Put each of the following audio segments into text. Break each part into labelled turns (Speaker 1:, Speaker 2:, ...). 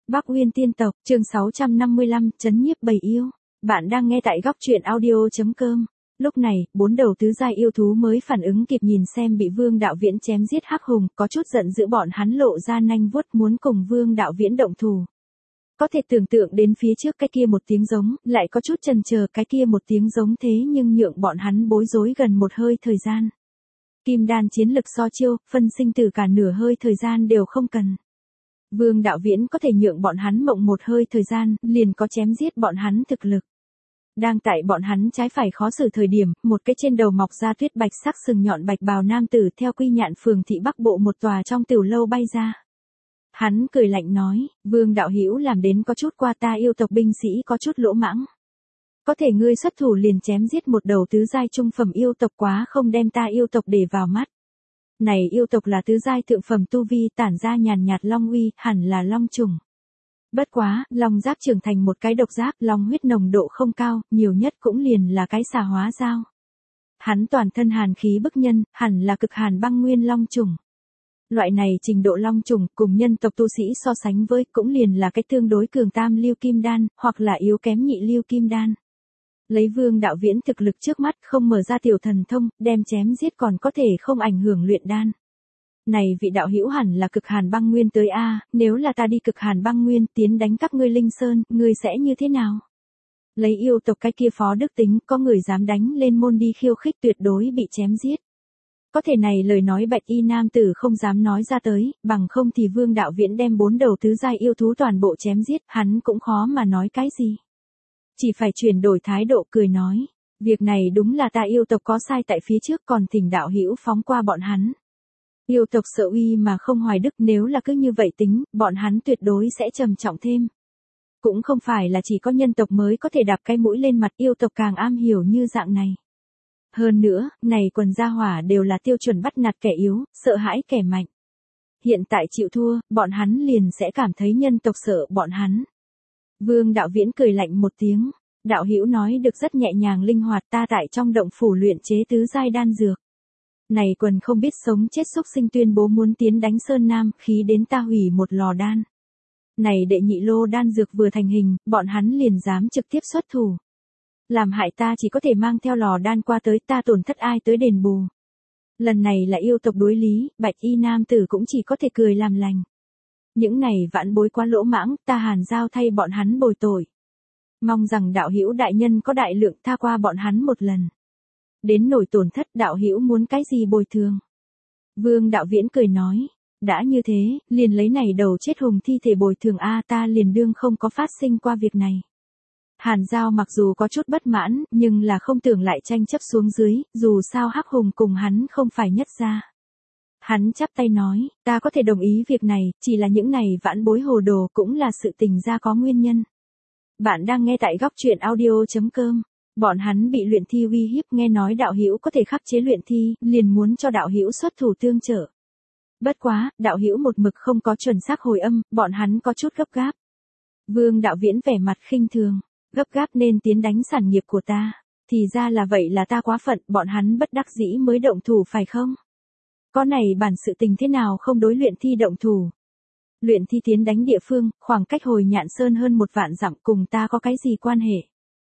Speaker 1: Bắc Uyên tiên tộc, chương 655, trấn nhiếp bầy yêu. Bạn đang nghe tại góc truyện audio.com. Lúc này, 4 đầu tứ giai yêu thú mới phản ứng kịp nhìn xem bị Vương Đạo Viễn chém giết Hắc Hùng, có chút giận dữ bọn hắn lộ ra nanh vuốt muốn cùng Vương Đạo Viễn động thủ. Có thể tưởng tượng đến phía trước cái kia một tiếng giống, lại có chút chần chờ cái kia một tiếng giống thế nhưng nhượng bọn hắn bối rối gần một hơi thời gian. Kim đan chiến lực so chiêu, phân sinh tử cả nửa hơi thời gian đều không cần. Vương Đạo Viễn có thể nhượng bọn hắn mộng một hơi thời gian, liền có chém giết bọn hắn thực lực. Đang tại bọn hắn trái phải khó xử thời điểm, một cái trên đầu mọc ra tuyết bạch sắc sừng nhọn bạch bào nam tử theo Quy Nhạn phường thị Bắc Bộ một tòa trong tiểu lâu bay ra. Hắn cười lạnh nói, Vương đạo hữu làm đến có chút qua ta yêu tộc binh sĩ có chút lỗ mãng. Có thể ngươi xuất thủ liền chém giết một đầu tứ giai trung phẩm yêu tộc quá không đem ta yêu tộc để vào mắt. Này yêu tộc là tứ giai thượng phẩm tu vi tản ra nhàn nhạt long uy, hẳn là long trùng. Bất quá, long giáp trưởng thành một cái độc giáp, long huyết nồng độ không cao, nhiều nhất cũng liền là cái xà hóa dao. Hắn toàn thân hàn khí bức nhân, hẳn là cực hàn băng nguyên long trùng. Loại này trình độ long trùng cùng nhân tộc tu sĩ so sánh với cũng liền là cái tương đối cường tam lưu kim đan, hoặc là yếu kém nhị lưu kim đan. Lấy Vương Đạo Viễn thực lực trước mắt không mở ra tiểu thần thông, đem chém giết còn có thể không ảnh hưởng luyện đan. Này vị đạo hữu hẳn là cực hàn băng nguyên tới a, nếu là ta đi cực hàn băng nguyên tiến đánh các ngươi linh sơn, ngươi sẽ như thế nào? Lấy yêu tộc cái kia phó đức tính, có người dám đánh lên môn đi khiêu khích tuyệt đối bị chém giết. Có thể này lời nói bạch y nam tử không dám nói ra tới, bằng không thì Vương Đạo Viễn đem 4 đầu tứ giai yêu thú toàn bộ chém giết, hắn cũng khó mà nói cái gì. Chỉ phải chuyển đổi thái độ cười nói, việc này đúng là ta yêu tộc có sai tại phía trước còn thỉnh đạo hữu phóng qua bọn hắn. Yêu tộc sợ uy mà không hoài đức, nếu là cứ như vậy tính, bọn hắn tuyệt đối sẽ trầm trọng thêm. Cũng không phải là chỉ có nhân tộc mới có thể đạp cái mũi lên mặt, yêu tộc càng am hiểu như dạng này. Hơn nữa, này quần gia hỏa đều là tiêu chuẩn bắt nạt kẻ yếu, sợ hãi kẻ mạnh. Hiện tại chịu thua, bọn hắn liền sẽ cảm thấy nhân tộc sợ bọn hắn. Vương Đạo Viễn cười lạnh một tiếng, đạo hữu nói được rất nhẹ nhàng linh hoạt, ta tại trong động phủ luyện chế tứ giai đan dược. Này quần không biết sống chết xúc sinh tuyên bố muốn tiến đánh Sơn Nam, khí đến ta hủy một lò đan. Này đệ nhị lô đan dược vừa thành hình, bọn hắn liền dám trực tiếp xuất thủ. Làm hại ta chỉ có thể mang theo lò đan qua tới, ta tổn thất ai tới đền bù. Lần này là yêu tộc đối lý, bạch y nam tử cũng chỉ có thể cười làm lành. Những này vãn bối quá lỗ mãng, ta hàn giao thay bọn hắn bồi tội. Mong rằng đạo hữu đại nhân có đại lượng tha qua bọn hắn một lần. Đến nổi tổn thất đạo hữu muốn cái gì bồi thường. Vương Đạo Viễn cười nói, đã như thế, liền lấy này đầu chết hùng thi thể bồi thường a, ta liền đương không có phát sinh qua việc này. Hàn Giao mặc dù có chút bất mãn, nhưng là không tưởng lại tranh chấp xuống dưới, dù sao Hắc Hùng cùng hắn không phải nhất gia. Hắn chắp tay nói, ta có thể đồng ý việc này, chỉ là những này vãn bối hồ đồ cũng là sự tình ra có nguyên nhân. Bạn đang nghe tại góc truyện audio.com. Bọn hắn bị luyện thi uy hiếp, nghe nói đạo hữu có thể khắc chế luyện thi, liền muốn cho đạo hữu xuất thủ tương trợ. Bất quá, đạo hữu một mực không có chuẩn xác hồi âm, bọn hắn có chút gấp gáp. Vương Đạo Viễn vẻ mặt khinh thường, gấp gáp nên tiến đánh sản nghiệp của ta, thì ra là vậy, là ta quá phận, bọn hắn bất đắc dĩ mới động thủ phải không? Có này bản sự tình thế nào không đối luyện thi động thủ? Luyện thi tiến đánh địa phương, khoảng cách Hồi Nhạn Sơn hơn 1 vạn dặm, cùng ta có cái gì quan hệ?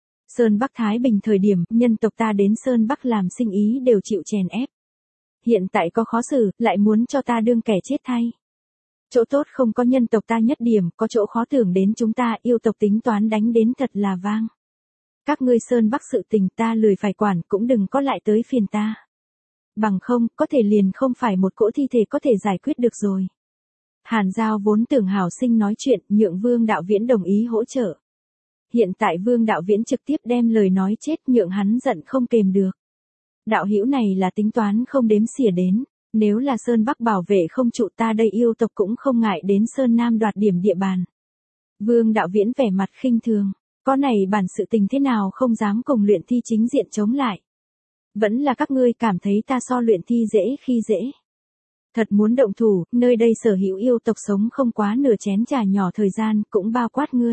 Speaker 1: Sơn Bắc Thái Bình thời điểm, nhân tộc ta đến Sơn Bắc làm sinh ý đều chịu chèn ép. Hiện tại có khó xử, lại muốn cho ta đương kẻ chết thay. Chỗ tốt không có nhân tộc ta nhất điểm, có chỗ khó tưởng đến chúng ta, yêu tộc tính toán đánh đến thật là vang. Các ngươi Sơn Bắc sự tình ta lười phải quản, cũng đừng có lại tới phiền ta. Bằng không, có thể liền không phải một cỗ thi thể có thể giải quyết được rồi. Hàn Giao vốn tưởng hảo sinh nói chuyện, nhượng Vương Đạo Viễn đồng ý hỗ trợ. Hiện tại Vương Đạo Viễn trực tiếp đem lời nói chết, nhượng hắn giận không kềm được. Đạo hữu này là tính toán không đếm xỉa đến, nếu là Sơn Bắc bảo vệ không trụ ta đây yêu tộc cũng không ngại đến Sơn Nam đoạt điểm địa bàn. Vương Đạo Viễn vẻ mặt khinh thường, có này bản sự tình thế nào không dám cùng luyện thi chính diện chống lại. Vẫn là các ngươi cảm thấy ta so luyện thi dễ khi dễ. Thật muốn động thủ, nơi đây sở hữu yêu tộc sống không quá nửa chén trà nhỏ thời gian, cũng bao quát ngươi.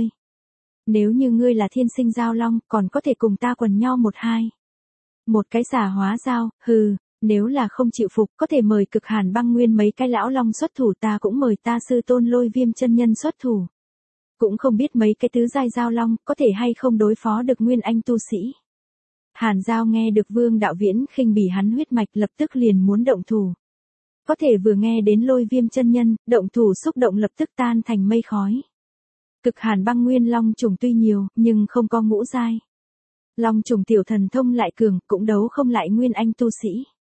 Speaker 1: Nếu như ngươi là thiên sinh giao long, còn có thể cùng ta quần nhau 1-2. Một cái xà hóa dao, hừ, nếu là không chịu phục, có thể mời cực hàn băng nguyên mấy cái lão long xuất thủ, ta cũng mời ta sư tôn Lôi Viêm chân nhân xuất thủ. Cũng không biết mấy cái tứ giai giao long có thể hay không đối phó được nguyên anh tu sĩ. Hàn Giao nghe được Vương Đạo Viễn khinh bỉ hắn huyết mạch lập tức liền muốn động thủ. Có thể vừa nghe đến Lôi Viêm chân nhân, động thủ xúc động lập tức tan thành mây khói. Cực hàn băng nguyên long trùng tuy nhiều, nhưng không có ngũ giai. Long trùng tiểu thần thông lại cường, cũng đấu không lại nguyên anh tu sĩ.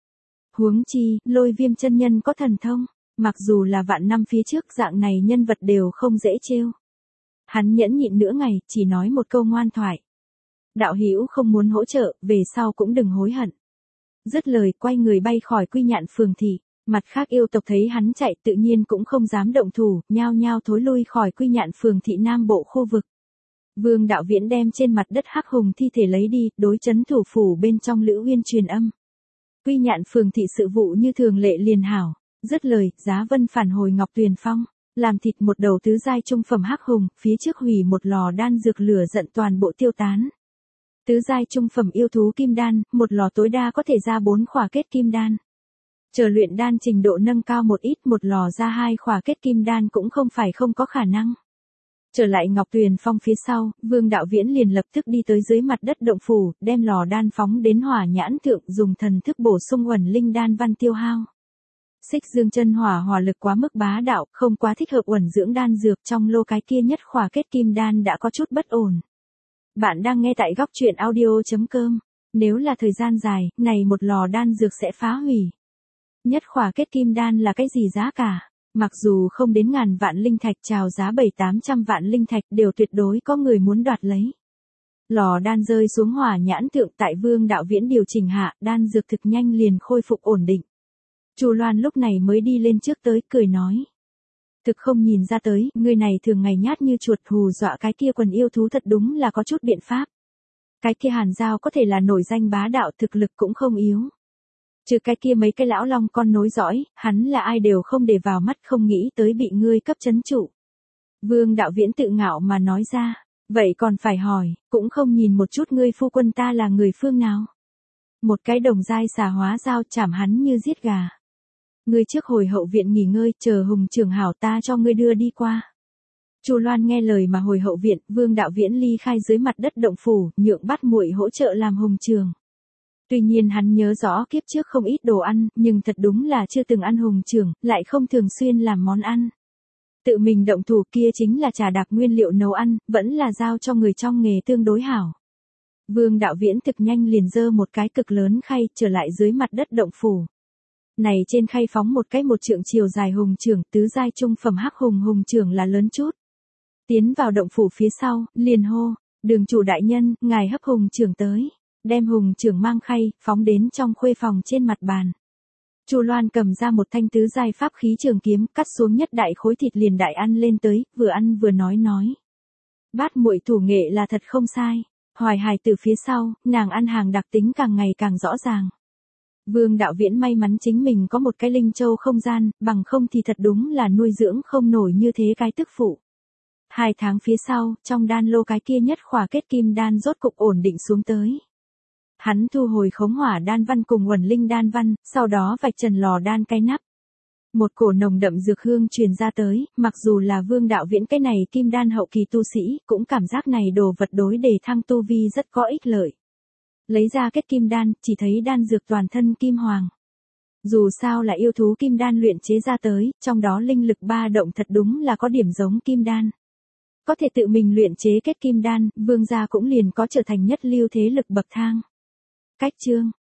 Speaker 1: Huống chi, Lôi Viêm chân nhân có thần thông, mặc dù là vạn năm phía trước dạng này nhân vật đều không dễ trêu. Hắn nhẫn nhịn nửa ngày, chỉ nói một câu ngoan thoại. Đạo hữu không muốn hỗ trợ, về sau cũng đừng hối hận. Dứt lời quay người bay khỏi Quy Nhạn phường thị. Mặt khác yêu tộc thấy hắn chạy tự nhiên cũng không dám động thủ, nhao nhao thối lui khỏi Quy Nhạn phường thị nam bộ khu vực. Vương Đạo Viễn đem trên mặt đất hắc hùng thi thể lấy đi, đối chấn thủ phủ bên trong Lữ Uyên truyền âm. Quy Nhạn phường thị sự vụ như thường lệ liền hảo. Dứt lời, Giá Vân phản hồi Ngọc Tuyền Phong, làm thịt một đầu tứ giai trung phẩm hắc hùng, phía trước hủy một lò đan dược lửa giận toàn bộ tiêu tán. Tứ giai trung phẩm yêu thú kim đan, một lò tối đa có thể ra 4 khỏa kết kim đan. Chờ luyện đan trình độ nâng cao một ít, một lò ra 2 khỏa kết kim đan cũng không phải không có khả năng. Trở lại Ngọc Tuyền Phong phía sau, Vương Đạo Viễn liền lập tức đi tới dưới mặt đất động phủ, đem lò đan phóng đến hỏa nhãn thượng dùng thần thức bổ sung uẩn linh đan văn tiêu hao. Xích Dương chân hỏa hỏa lực quá mức bá đạo, không quá thích hợp uẩn dưỡng đan dược, trong lô cái kia nhất khỏa kết kim đan đã có chút bất ổn. Bạn đang nghe tại goctruyện.audio.com. Nếu là thời gian dài, này một lò đan dược sẽ phá hủy. Nhất khỏa kết kim đan là cái gì giá cả? Mặc dù không đến ngàn vạn linh thạch, chào giá 700-800 vạn linh thạch đều tuyệt đối có người muốn đoạt lấy. Lò đan rơi xuống hỏa nhãn thượng tại Vương Đạo Viễn điều chỉnh hạ, đan dược thực nhanh liền khôi phục ổn định. Chu Loan lúc này mới đi lên trước tới, cười nói. Thực không nhìn ra tới, người này thường ngày nhát như chuột, hù dọa cái kia quần yêu thú thật đúng là có chút biện pháp. Cái kia Hàn Giao có thể là nổi danh bá đạo, thực lực cũng không yếu. Trừ cái kia mấy cái lão long con nối dõi, hắn là ai đều không để vào mắt, không nghĩ tới bị ngươi cấp chấn trụ. Vương Đạo Viễn tự ngạo mà nói ra, vậy còn phải hỏi, cũng không nhìn một chút ngươi phu quân ta là người phương nào. Một cái đồng giai xà hóa dao chảm hắn như giết gà. Ngươi trước hồi hậu viện nghỉ ngơi, chờ Hùng trưởng hảo ta cho ngươi đưa đi qua. Chu Loan nghe lời mà hồi hậu viện, Vương Đạo Viễn ly khai dưới mặt đất động phủ, nhượng Bát Muội hỗ trợ làm Hùng trường. Tuy nhiên hắn nhớ rõ kiếp trước không ít đồ ăn, nhưng thật đúng là chưa từng ăn hùng trưởng, lại không thường xuyên làm món ăn. Tự mình động thủ kia chính là trà đạp nguyên liệu nấu ăn, vẫn là giao cho người trong nghề tương đối hảo. Vương Đạo Viễn thực nhanh liền dơ một cái cực lớn khay trở lại dưới mặt đất động phủ. Này trên khay phóng một cái 1 trượng chiều dài hùng trưởng, tứ giai trung phẩm hắc hùng trưởng là lớn chút. Tiến vào động phủ phía sau, liền hô, Đường chủ đại nhân, ngài hấp hùng trưởng tới. Đem hùng trưởng mang khay, phóng đến trong khuê phòng trên mặt bàn. Chu Loan cầm ra một thanh tứ giai pháp khí trường kiếm, cắt xuống nhất đại khối thịt liền đại ăn lên tới, vừa ăn vừa nói. Bát Muội thủ nghệ là thật không sai. Hoài hài từ phía sau, nàng ăn hàng đặc tính càng ngày càng rõ ràng. Vương Đạo Viễn may mắn chính mình có một cái linh châu không gian, bằng không thì thật đúng là nuôi dưỡng không nổi như thế cái tức phụ. 2 tháng phía sau, trong đan lô cái kia nhất khỏa kết kim đan rốt cục ổn định xuống tới. Hắn thu hồi khống hỏa đan văn cùng uẩn linh đan văn, sau đó vạch trần lò đan cái nắp. Một cổ nồng đậm dược hương truyền ra tới, mặc dù là Vương Đạo Viễn cái này kim đan hậu kỳ tu sĩ, cũng cảm giác này đồ vật đối đề thăng tu vi rất có ích lợi. Lấy ra kết kim đan, chỉ thấy đan dược toàn thân kim hoàng. Dù sao là yêu thú kim đan luyện chế ra tới, trong đó linh lực ba động thật đúng là có điểm giống kim đan. Có thể tự mình luyện chế kết kim đan, Vương gia cũng liền có trở thành nhất lưu thế lực bậc thang. Cách chương